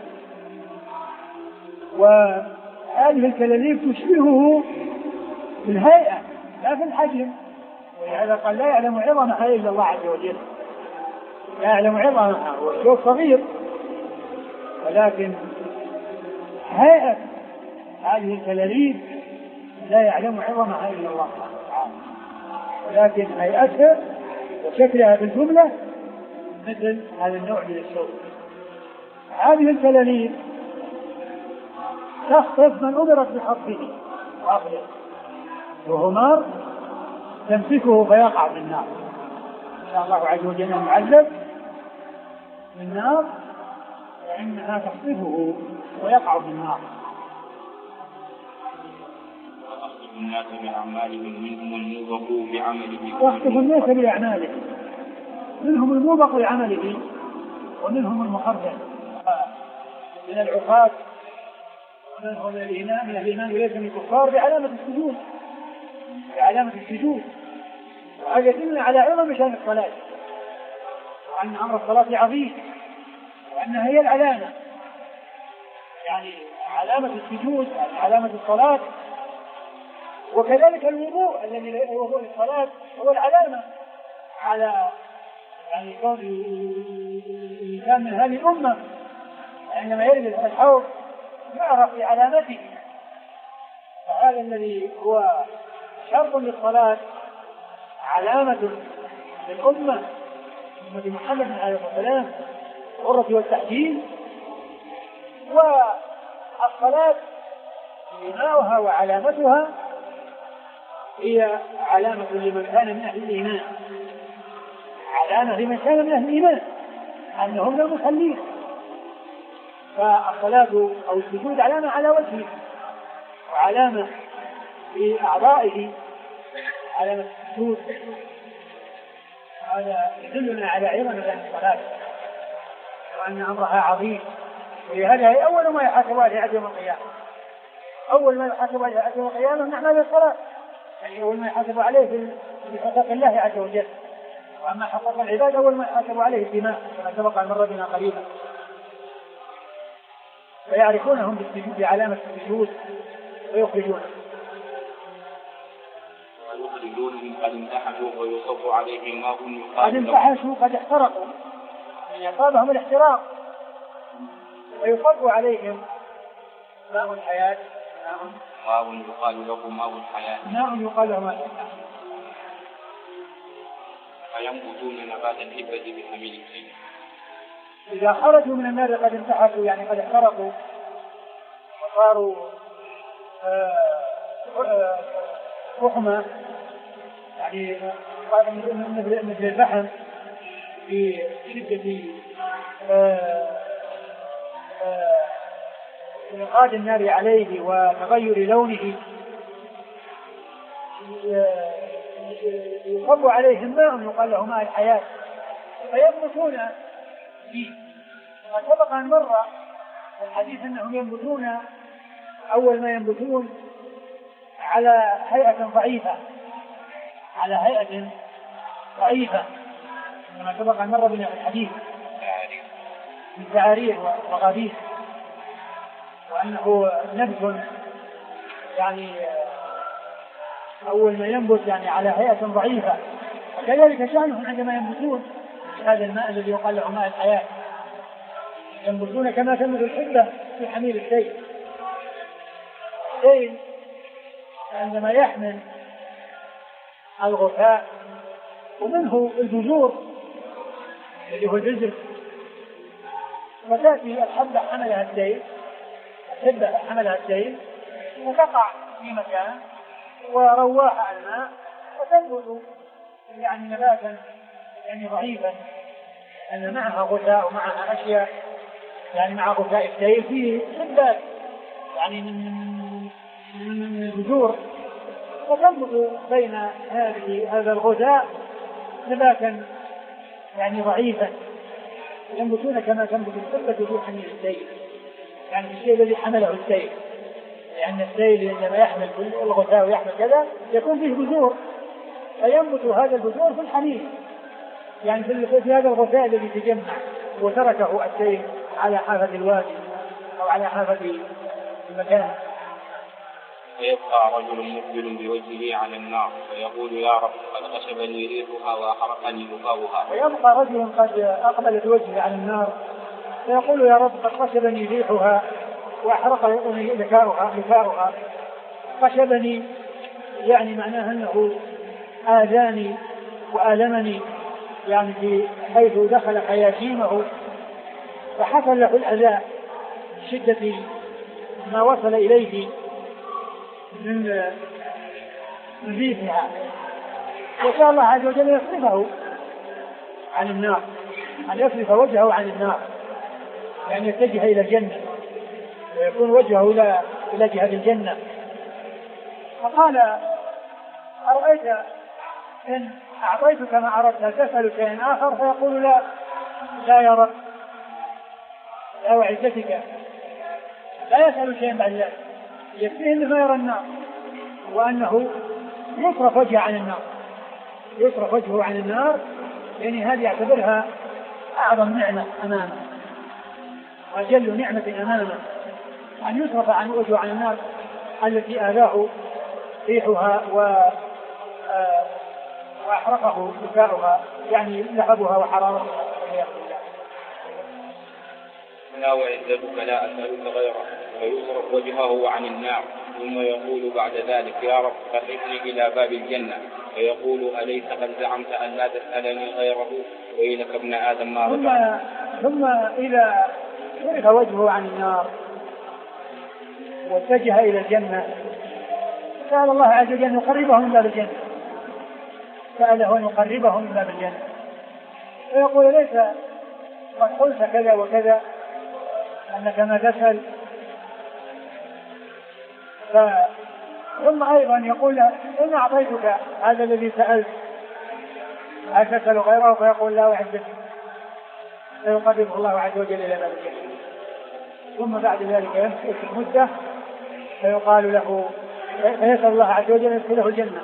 وهذه الكلاليب تشبهه في الهيئة لا في الحجم، ولهذا قال لا يعلم عظمها إلا الله عز وجل، لا يعلم عظمها، هو الشوك صغير ولكن هيئة هذه الكلاليب لا يعلم عظمها إلا الله تعالى، ولكن هيئتها وشكلها بالجملة مثل هذا النوع من الشوك. هذه الكلاليب تخطف من أمرت بحطه وأخذه، وهو نار تمسكه فيقع في النار، إن شاء الله عز وجل يعذب من النار فإنها تخطفه ويقع في النار. وأخطف الناس بأعمالهم منهم الموبق بعمله، واخطف الناس بأعمالهم منهم الموبق بعمله ومنهم المخرج من العقاد ومنهم من الإيمان من الإيمان وليس من الكفار بعلامة السجود، بعلامة السجود، وهذا يدل على عظم شأن الصلاة وأن أمر الصلاة عظيم وأنها هي العلامة، يعني علامة السجود يعني علامة الصلاة، وكذلك الوضوء الذي وضوء الصلاة هو العلامة على يعني كون الإنسان من هذه الأمة عندما يرد الحوض يعرف بعلامته، فهذا الذي هو شرط للصلاة علامة للأمة أمة محمد عليه الصلاة والسلام الغرة والتحجيل، والصلاة بناؤها وعلامتها هي علامة لمن كان من أهل الإيمان، علامة لمن كان من أهل الإيمان أنهم المصلين. فالصلاة أو السجود علامة على وجهه وعلامة لأعضائه، علامة السجود. هذا يدلنا على عظمة الصلاة وأن أمرها عظيم، ولهذا هي أول ما يحاسب عليه يوم القيامة. أول ما يحاسب عليه يوم القيامة نعمل الصلاة، يعني أول ما يحاسب عليه في حقوق الله عز وجل. وأما حقوق العباد أول ما يحاسب عليه الدماء كما سبق أن مر بنا قريبا. فيعرفونهم بالسجود بعلامة السجود ويخرجونه. ويخرجونهم قد امتحنوا ويصب عليهم ماء قد امتحنوا قد احترقوا، يعني أصابهم الاحتراق، ويصب عليهم ماء الحياة، ماء يقال له ماء الحياة، ماء يقال له ماء الحياة. فينبتون نبات الإبل بحميل السيل. إذا خرجوا من النار قد انتحروا، يعني قد احترقوا وصاروا فحمة، يعني مثل الفحم في شدة انعقاد النار عليه وتغير لونه، يصب عليهم ماء يقال له ماء الحياة فينبتون فيه. وسبق أن مر الحديث أنهم ينبتون أول ما ينبتون على هيئة ضعيفة، على هيئة ضعيفة كما سبق أن مر بنا في الحديث من تعارير وغابيس، وأنه نبت يعني أول ما ينبت يعني على هيئة ضعيفة. وكذلك شأنهم عندما ينبتون هذا الماء الذي يقال له ماء الحياة، ينبتون كما تنبت الحبة في حميل السيل. السيل عندما يحمل الغثاء ومنه البذور اللي هو الجزر، فتأتي الحبة حملها السيل، الحبة حملها السيل وتقع في مكان ورواح الماء وتنبت يعني نباتا يعني ضعيفا، أن معها غثاء ومعها أشياء، يعني مع غثاء السيل فيه حبات يعني من البذور، فتنبت بين هذه هذا الغثاء نباتا يعني ضعيفا، ينبتون كما تنبت الحبة في حميل السيل، يعني الشيء الذي حمله السيل، لأن يعني السيل عندما يحمل الغثاء ويحمل كذا يكون فيه بذور، فينبت هذا البذور في الحميل، يعني في هذا الغثاء الذي تجمع وتركه السيل على حافة الوادي أو على حافة المكان. فيبقى رجل مقبل بوجهه على النار فيقول يا رب قد غشبني ريحها وأحرقني بكاؤها. فيبقى رجل قد أقبل بوجهه على النار فيقول يا رب قد غشبني ريحها وأحرقني بكاؤها. غشبني يعني معناه أنه آذاني وآلمني، يعني في حيث دخل حياشيمه فحصل له الأذى شدة ما وصل إليه من ريحها. وشاء الله عز وجل يصرفه عن النار، أن يصرف وجهه عن النار، يعني يتجه إلى الجنة ويكون وجهه إلى إلى جهة الجنة. فقال أرأيت إن أعطيتك ما أردت تسأل شيئا آخر؟ فيقول لا لا يا رب، لا وعزتك لا يسأل شيئا بعد ذلك، يكفيه أنه يرى النار وأنه يصرف وجهه عن النار، يصرف وجهه عن النار، يعني هذه يعتبرها أعظم نعمة أمامه وأجل نعمة أمامه، أن يصرف عن وجهه عن النار التي آذاه ريحها و وأحرقه بكاؤها، يعني لهبها وحرارتها. لا وعزتك لا أسألك غيره ويصرف وجهه عن النار ثم يقول بعد ذلك يا رب قربني إلى باب الجنة فيقول أليس قد زعمت أن لا تسألني غيره ويلك ابن آدم ما ثم, ثم إذا صرف وجهه عن النار واتجه إلى الجنة سأل الله عز وجل أن يقربه من باب الجنة سأله أن يقربه من باب الجنة ويقول ليس قد قلت كذا وكذا أنك ما تسأل ف... ثم أيضا يقول إن أعطيتك هذا الذي سألت هل تسأل غيره فيقول لا وعزتك فيقربه الله عز وجل إلى باب الجنة ثم بعد ذلك يمسك مدة فيقال له فيسأل الله عز وجل أن يدخله الجنة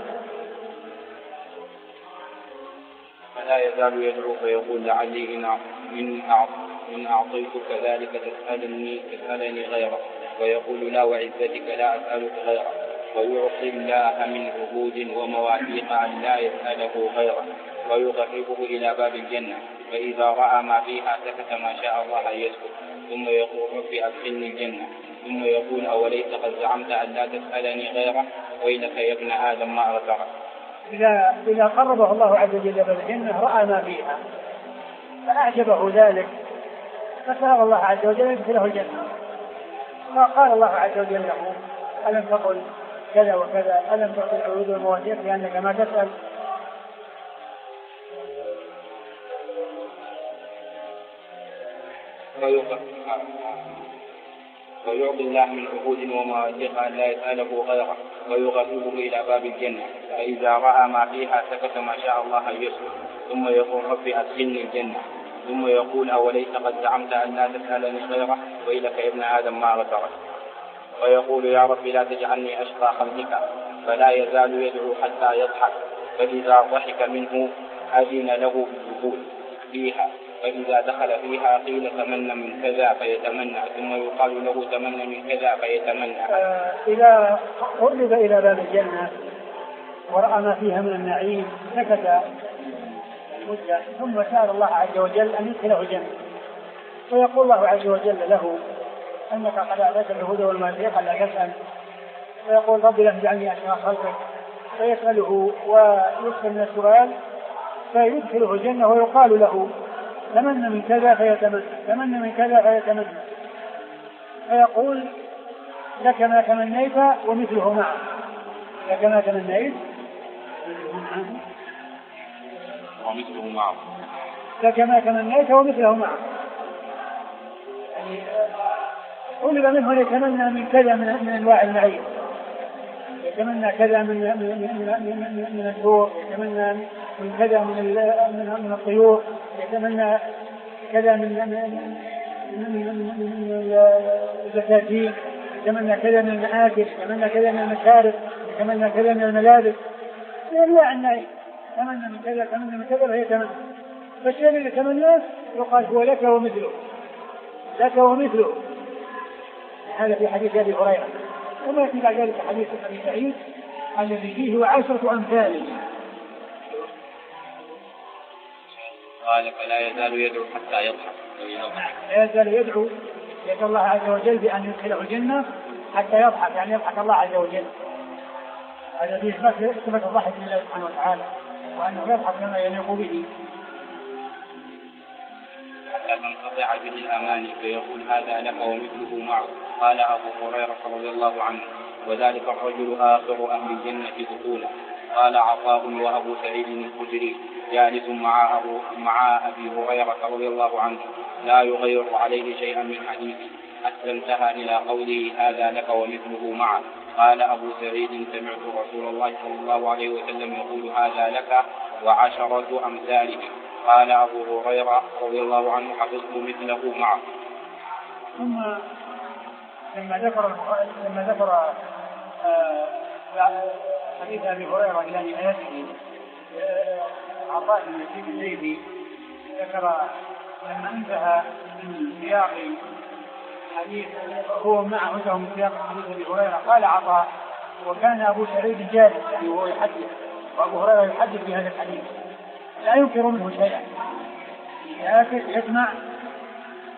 فلا يزال يدعو فيقول لعلي إن أعطيتك ذلك تسألني تسألني غيره ويقول لا وعزتك لا أسألك غيره ويعطي الله من عهود ومواثيق أن لا يسأله غيره ويقربه إلى باب الجنة فإذا رأى ما فيها سكت ما شاء الله أن يسكت ثم يقول ربي أدخلني الجنة ثم يقول أوليس قد زعمت أن لا تسألني غيره ويلك يا ابن آدم ما أغفرك. إذا إذا قربه الله عز وجل باب الجنة رأى ما فيها فأعجبه ذلك فسأل الله عز وجل أن يدخله الجنة فقال الله عز وجل له ألم تقل كذا وكذا ألم تعطي العهود والمواثيق لأنك ما تسأل ويعطي الله من عهود ومواثيق أن لا يسأله غيره ويغربه إلى باب الجنة فإذا رأى ما فيها سكت ما شاء الله أن يسكت ثم يقول ربي أدخلني الجنة ثم يقول أوليس قد زعمت أن لا تسألني غيره ويلك يا ابن آدم ما غفرت ويقول يا رب لا تجعلني أشقى خلقك فلا يزال يدعو حتى يضحك فإذا ضحك منه أذن له بالدخول فيها فإذا دخل فيها قيل تمنى من كذا فيتمنى ثم يقال له تمنى من كذا فيتمنى. آه إذا قرب إلى باب الجنة ورأى ما فيها من النعيم سكت مدة ثم سأل الله عز وجل أن يدخله الجنة ويقول الله عز وجل له أنك قد أعطيت العهود والمواثيق لا تسأل ويقول رب لا تجعلني أشقى خلقك فيسأله ويكثر من السؤال فيدخله الجنة ويقال له تمنى من كذا فيتمنى تمنى من كذا فيتمنى فيقول لك ما تمنيت ومثله معه لك ما تمنيت ومثله معه لك ما تمنيت ومثله معه يعني طلب منه يتمنى من كذا من, من انواع النعيم يتمنى كذا من من من من, من الدور يتمنى من كذا من من, من الطيور يتمنى كذا من من البساتين يتمنى كذا من المآكل يتمنى كذا من المشارب يتمنى كذا من الملابس لا النعيم يتمنى من كذا يتمنى من كذا فيتمنى فالشيء اللي يتمناه يقال هو لك ومثله لك ومثله هذا في حديث أبي هريرة وما يأتي بعد ذلك حديث أبي سعيد الذي فيه وعشرة أمثاله قال فلا يزال يدعو حتى يضحك لا يزال يدعو يسأل الله عز وجل بأن يدخله الجنة حتى يضحك يعني يضحك الله عز وجل هذا فيه صفة الضحك لله سبحانه وتعالى وأنه يضحك كما يليق به حتى تنقطع به الأماني فيقول هذا لك ومثله معه. قال أبو هريرة رضي الله عنه وذلك الرجل آخر أهل الجنة دخولا. قال عطاء وأبو سعيد الخدري جالس مع, أبو مع أبي هريرة رضي الله عنه لا يغير عليه شيئا من حديثه حتى انتهى إلى قوله هذا لك ومثله معه. قال أبو سعيد سمعت رسول الله صلى الله عليه وسلم يقول هذا لك وعشرة أمثاله. قال أبو هريرة رضي الله عنه حفظت مثله معه. ثم لما ذكر لما ذكر حديث أبي هريرة إلى نهايته عطاء بن يزيد الليثي ذكر لما انتهى من سياق حديث هو معه انتهى من سياق حديث أبي هريرة قال عطاء وكان أبو سعيد جالس يعني وهو يحدث وأبو هريرة يحدث بهذا الحديث لا ينكر منه شيئا لكن يسمع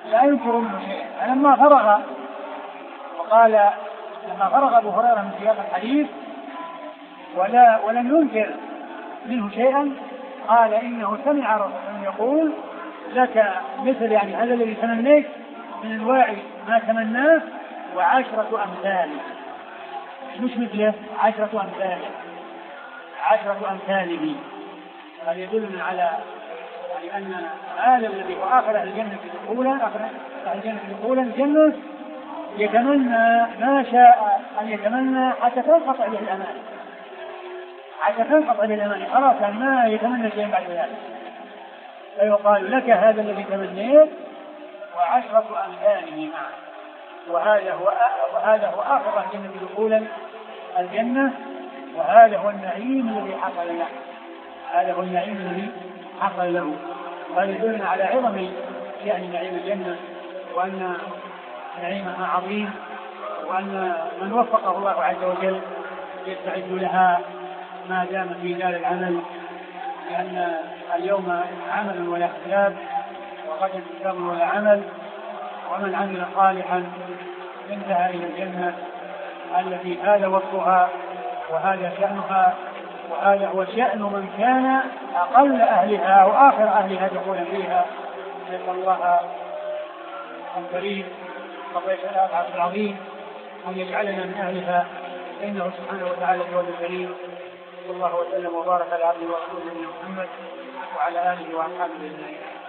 لا ينكر منه شيئا. فلما فرغ وقال لما فرغ أبو هريرة من سياق الحديث ولا ولم ينكر منه شيئا قال إنه سمع رسول الله يقول لك مثل يعني هذا الذي تمنيت من أنواع ما تمناه وعشرة أمثاله، مش مثله عشرة أمثاله عشرة أمثاله. هذا يدلنا على يعني أن هذا الذي هو آخر أهل الجنة دخولا آخر أهل الجنة دخولا الجنة يتمنى ما شاء أن يتمنى حتى تنقطع به الأمان، حتى تنقطع به الأمان خلاص ما يتمنى شيئا بعد ذلك. فيقال لك هذا الذي تمنيت وعشرة أمثاله معه. وهذا هو وهذا هو آخر أهل الجنة دخولا الجنة، وهذا هو النعيم الذي حصل له، هذا هو النعيم الذي حصل له. وهذا يدلنا على عظم يعني نعيم الجنة وأن نعيمها عظيم، وأن من وفقه الله عز وجل يستعد لها ما دام في دار العمل، لأن اليوم عمل ولا حساب وغدا حساب ولا عمل، ومن عمل صالحا انتهى إلى الجنة التي هذا وصفها وهذا شأنها وهذا هو شأن من كان أقل أهلها وآخر أهلها دخولا فيها. نسأل الله الكريم رب العالمين العظيم أن يجعلنا من أهلها، إنه سبحانه وتعالى جواد الكريم. صلى الله وسلم وبارك على عبده ورسوله محمد وعلى آله وأصحابه أجمعين.